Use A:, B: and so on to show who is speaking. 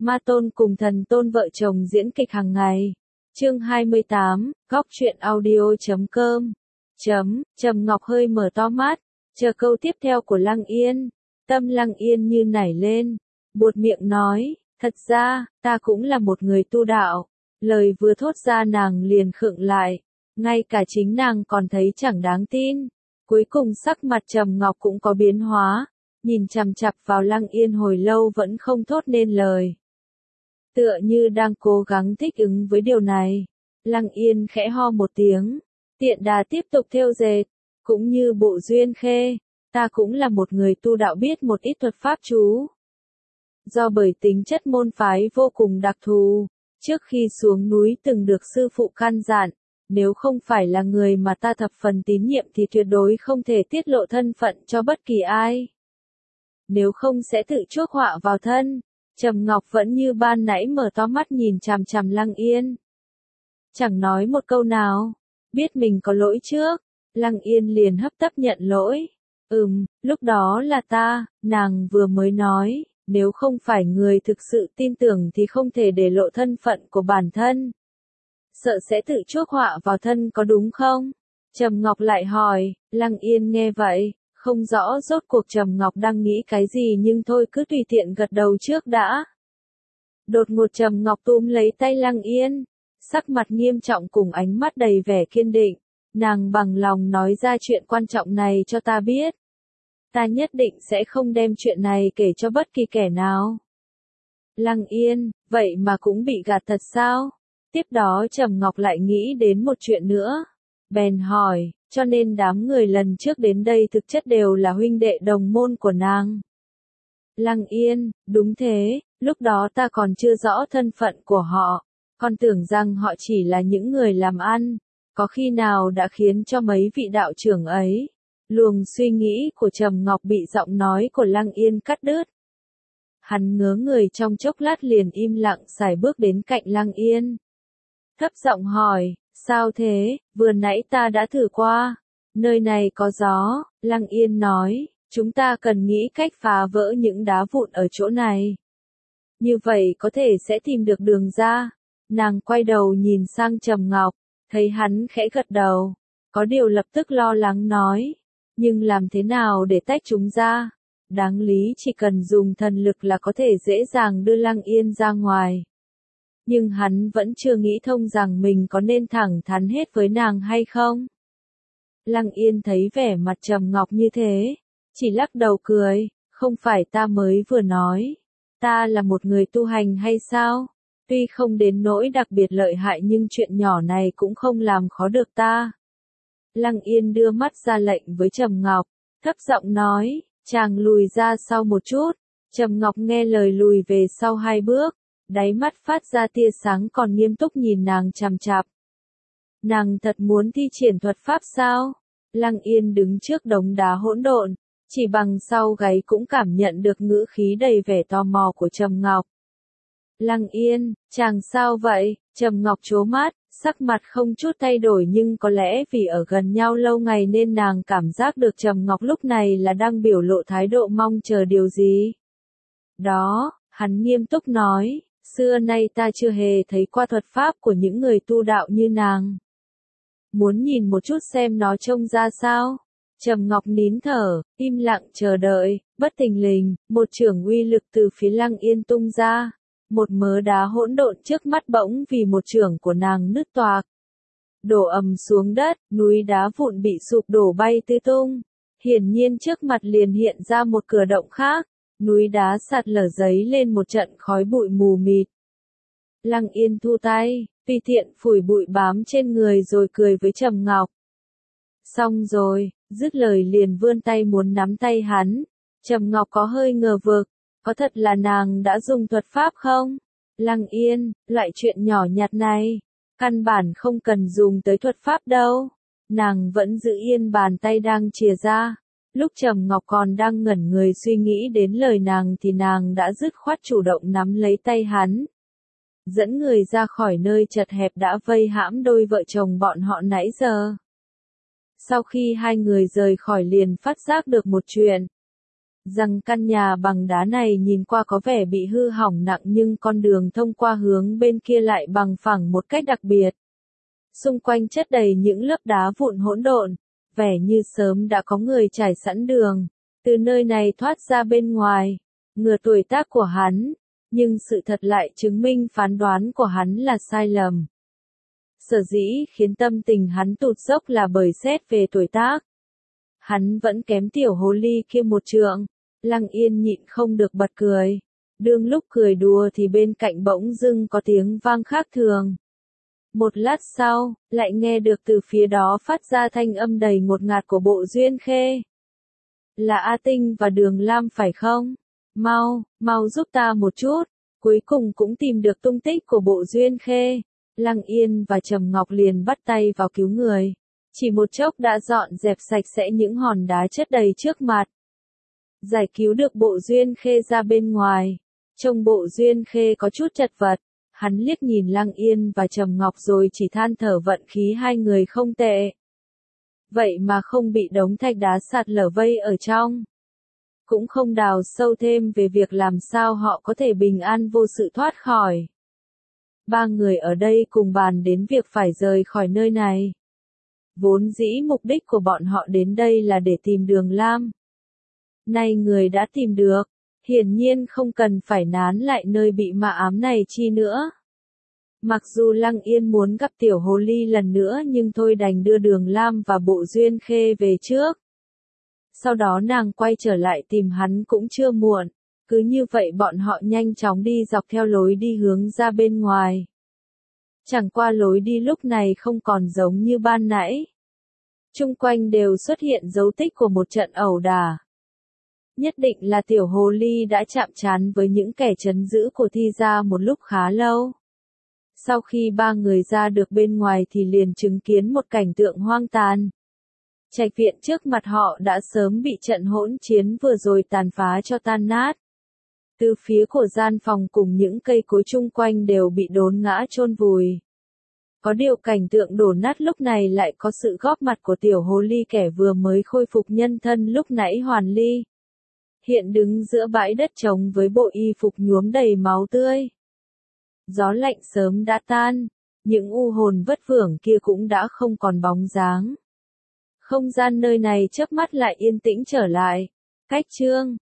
A: Ma Tôn cùng Thần Tôn vợ chồng diễn kịch hàng ngày. Chương 28, góc truyện audio.com. Trầm Ngọc hơi mở to mắt, chờ câu tiếp theo của Lăng Yên. Tâm Lăng Yên như nảy lên, buột miệng nói, thật ra, ta cũng là một người tu đạo. Lời vừa thốt ra nàng liền khựng lại, ngay cả chính nàng còn thấy chẳng đáng tin. Cuối cùng sắc mặt Trầm Ngọc cũng có biến hóa, nhìn chằm chằm vào Lăng Yên hồi lâu vẫn không thốt nên lời. Tựa như đang cố gắng thích ứng với điều này. Lăng Yên khẽ ho một tiếng, tiện đà tiếp tục thêu dệt, cũng như Bộ Duyên Khê, ta cũng là một người tu đạo biết một ít thuật pháp chú. Do bởi tính chất môn phái vô cùng đặc thù, trước khi xuống núi từng được sư phụ căn dặn, nếu không phải là người mà ta thập phần tín nhiệm thì tuyệt đối không thể tiết lộ thân phận cho bất kỳ ai. Nếu không sẽ tự chuốc họa vào thân. Trầm Ngọc vẫn như ban nãy mở to mắt nhìn chằm chằm Lăng Yên. Chẳng nói một câu nào, biết mình có lỗi trước, Lăng Yên liền hấp tấp nhận lỗi. Lúc đó là ta, nàng vừa mới nói, nếu không phải người thực sự tin tưởng thì không thể để lộ thân phận của bản thân. Sợ sẽ tự chuốc họa vào thân có đúng không? Trầm Ngọc lại hỏi. Lăng Yên nghe vậy, không rõ rốt cuộc Trầm Ngọc đang nghĩ cái gì nhưng thôi cứ tùy tiện gật đầu trước đã. Đột ngột Trầm Ngọc túm lấy tay Lăng Yên, sắc mặt nghiêm trọng cùng ánh mắt đầy vẻ kiên định. Nàng bằng lòng nói ra chuyện quan trọng này cho ta biết. Ta nhất định sẽ không đem chuyện này kể cho bất kỳ kẻ nào. Lăng Yên, vậy mà cũng bị gạt thật sao? Tiếp đó Trầm Ngọc lại nghĩ đến một chuyện nữa. Bèn hỏi, cho nên đám người lần trước đến đây thực chất đều là huynh đệ đồng môn của nàng. Lăng Yên, đúng thế, lúc đó ta còn chưa rõ thân phận của họ, còn tưởng rằng họ chỉ là những người làm ăn, có khi nào đã khiến cho mấy vị đạo trưởng ấy. Luồng suy nghĩ của Trầm Ngọc bị giọng nói của Lăng Yên cắt đứt. Hắn ngớ người trong chốc lát liền im lặng sải bước đến cạnh Lăng Yên. Thấp giọng hỏi, sao thế, vừa nãy ta đã thử qua, nơi này có gió. Lăng Yên nói, chúng ta cần nghĩ cách phá vỡ những đá vụn ở chỗ này. Như vậy có thể sẽ tìm được đường ra. Nàng quay đầu nhìn sang Trầm Ngọc, thấy hắn khẽ gật đầu, có điều lập tức lo lắng nói, nhưng làm thế nào để tách chúng ra? Đáng lý chỉ cần dùng thần lực là có thể dễ dàng đưa Lăng Yên ra ngoài. Nhưng hắn vẫn chưa nghĩ thông rằng mình có nên thẳng thắn hết với nàng hay không. Lăng Yên thấy vẻ mặt Trầm Ngọc như thế, chỉ lắc đầu cười, không phải ta mới vừa nói, ta là một người tu hành hay sao? Tuy không đến nỗi đặc biệt lợi hại nhưng chuyện nhỏ này cũng không làm khó được ta. Lăng Yên đưa mắt ra lệnh với Trầm Ngọc, thấp giọng nói, chàng lùi ra sau một chút. Trầm Ngọc nghe lời lùi về sau 2 bước, đáy mắt phát ra tia sáng còn nghiêm túc nhìn nàng chằm chằm. Nàng thật muốn thi triển thuật pháp sao? Lăng Yên đứng trước đống đá hỗn độn, chỉ bằng sau gáy cũng cảm nhận được ngữ khí đầy vẻ tò mò của Trầm Ngọc. Lăng Yên, chàng sao vậy? Trầm Ngọc trố mắt, sắc mặt không chút thay đổi nhưng có lẽ vì ở gần nhau lâu ngày nên nàng cảm giác được Trầm Ngọc lúc này là đang biểu lộ thái độ mong chờ điều gì. Đó, hắn nghiêm túc nói, xưa nay ta chưa hề thấy qua thuật pháp của những người tu đạo như nàng. Muốn nhìn một chút xem nó trông ra sao? Trầm Ngọc nín thở, im lặng chờ đợi, bất thình lình, một chưởng uy lực từ phía Lăng Yên tung ra. Một mớ đá hỗn độn trước mắt bỗng vì một chưởng của nàng nứt toạc. Đổ ầm xuống đất, núi đá vụn bị sụp đổ bay tứ tung. Hiển nhiên trước mặt liền hiện ra một cửa động khác, núi đá sạt lở giấy lên một trận khói bụi mù mịt. Lăng Yên thu tay, tùy tiện phủi bụi bám trên người rồi cười với Trầm Ngọc. Xong rồi, dứt lời liền vươn tay muốn nắm tay hắn. Trầm Ngọc có hơi ngờ vực, có thật là nàng đã dùng thuật pháp không? Lăng Yên, loại chuyện nhỏ nhặt này, căn bản không cần dùng tới thuật pháp đâu. Nàng vẫn giữ yên bàn tay đang chìa ra. Lúc Trầm Ngọc còn đang ngẩn người suy nghĩ đến lời nàng thì nàng đã dứt khoát chủ động nắm lấy tay hắn. Dẫn người ra khỏi nơi chật hẹp đã vây hãm đôi vợ chồng bọn họ nãy giờ. Sau khi 2 người rời khỏi liền phát giác được một chuyện. rằng căn nhà bằng đá này nhìn qua có vẻ bị hư hỏng nặng nhưng con đường thông qua hướng bên kia lại bằng phẳng một cách đặc biệt. Xung quanh chất đầy những lớp đá vụn hỗn độn, vẻ như sớm đã có người trải sẵn đường, từ nơi này thoát ra bên ngoài, ngừa tuổi tác của hắn, nhưng sự thật lại chứng minh phán đoán của hắn là sai lầm. Sở dĩ khiến tâm tình hắn tụt dốc là bởi xét về tuổi tác. Hắn vẫn kém tiểu hồ ly kia một trượng. Lăng Yên nhịn không được bật cười. Đương lúc cười đùa thì bên cạnh bỗng dưng có tiếng vang khác thường. Một lát sau, lại nghe được từ phía đó phát ra thanh âm đầy ngột ngạt của Bộ Duyên Khê. Là A Tinh và Đường Lam phải không? Mau giúp ta một chút. Cuối cùng cũng tìm được tung tích của Bộ Duyên Khê. Lăng Yên và Trầm Ngọc liền bắt tay vào cứu người. Chỉ một chốc đã dọn dẹp sạch sẽ những hòn đá chất đầy trước mặt. Giải cứu được Bộ Duyên Khê ra bên ngoài. Trông Bộ Duyên Khê có chút chật vật. Hắn liếc nhìn Lăng Yên và Trầm Ngọc rồi chỉ than thở vận khí hai người không tệ. Vậy mà không bị đống thạch đá sạt lở vây ở trong. Cũng không đào sâu thêm về việc làm sao họ có thể bình an vô sự thoát khỏi. Ba người ở đây cùng bàn đến việc phải rời khỏi nơi này. Vốn dĩ mục đích của bọn họ đến đây là để tìm Đường Lam. Nay người đã tìm được, hiển nhiên không cần phải nán lại nơi bị ma ám này chi nữa. Mặc dù Lăng Yên muốn gặp tiểu hồ ly lần nữa nhưng thôi đành đưa Đường Lam và Bộ Duyên Khê về trước. Sau đó nàng quay trở lại tìm hắn cũng chưa muộn. Cứ như vậy bọn họ nhanh chóng đi dọc theo lối đi hướng ra bên ngoài. Chẳng qua lối đi lúc này không còn giống như ban nãy. Chung quanh đều xuất hiện dấu tích của một trận ẩu đả. Nhất định là tiểu hồ ly đã chạm trán với những kẻ trấn giữ của Thi gia một lúc khá lâu. Sau khi ba người ra được bên ngoài thì liền chứng kiến một cảnh tượng hoang tàn. Trạch viện trước mặt họ đã sớm bị trận hỗn chiến vừa rồi tàn phá cho tan nát. Từ phía của gian phòng cùng những cây cối chung quanh đều bị đốn ngã chôn vùi. Có điều cảnh tượng đổ nát lúc này lại có sự góp mặt của tiểu hồ ly kẻ vừa mới khôi phục nhân thân lúc nãy hoàn ly. Hiện đứng giữa bãi đất trống với bộ y phục nhuốm đầy máu tươi. Gió lạnh sớm đã tan, những u hồn vất vưởng kia cũng đã không còn bóng dáng. Không gian nơi này chớp mắt lại yên tĩnh trở lại. Cách chương